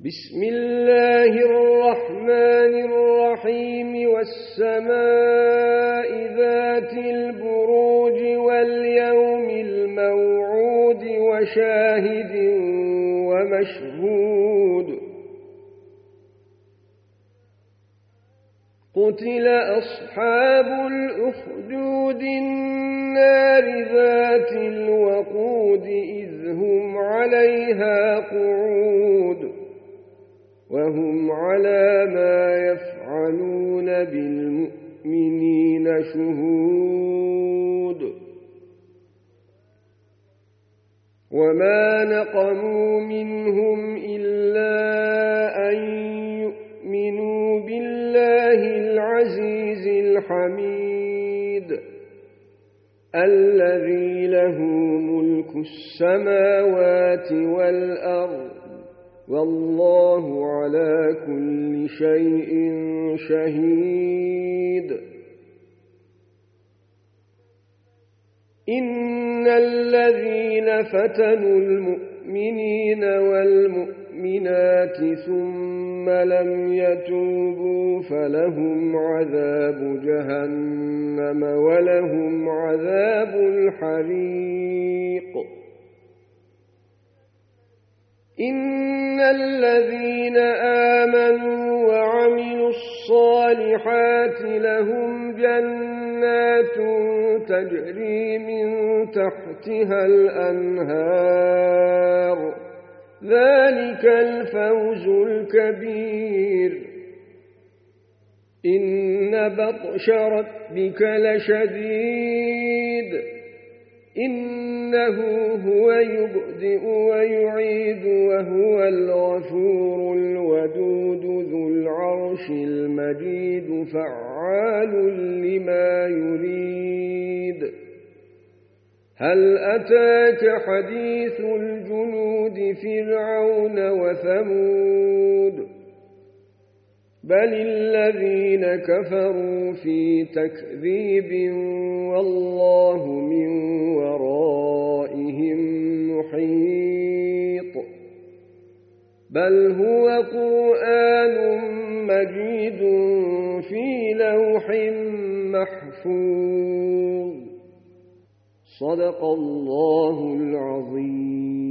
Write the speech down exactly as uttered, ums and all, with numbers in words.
بسم الله الرحمن الرحيم والسماء ذات البروج واليوم الموعود وشاهد ومشهود قتل أصحاب الأخدود النار ذات الوقود إذ هم عليها قعود وهم على ما يفعلون بالمؤمنين شهود وما نقموا منهم إلا أن يؤمنوا بالله العزيز الحميد الذي له ملك السماوات والأرض والله على كل شيء شهيد إن الذين فتنوا المؤمنين والمؤمنات ثم لم يتوبوا فلهم عذاب جهنم ولهم عذاب الحريق إن الذين آمنوا وعملوا الصالحات لهم جنات تجري من تحتها الأنهار ذلك الفوز الكبير إن بطش ربك لشديد إنه هو يبدئ ويعيد وهو الغفور الودود ذو العرش المجيد فعال لما يريد هل أتاك حديث الجنود فرعون وثمود بل الذين كفروا في تكذيب والله من ورائهم محيط بل هو قرآن مجيد في لوح محفوظ صدق الله العظيم.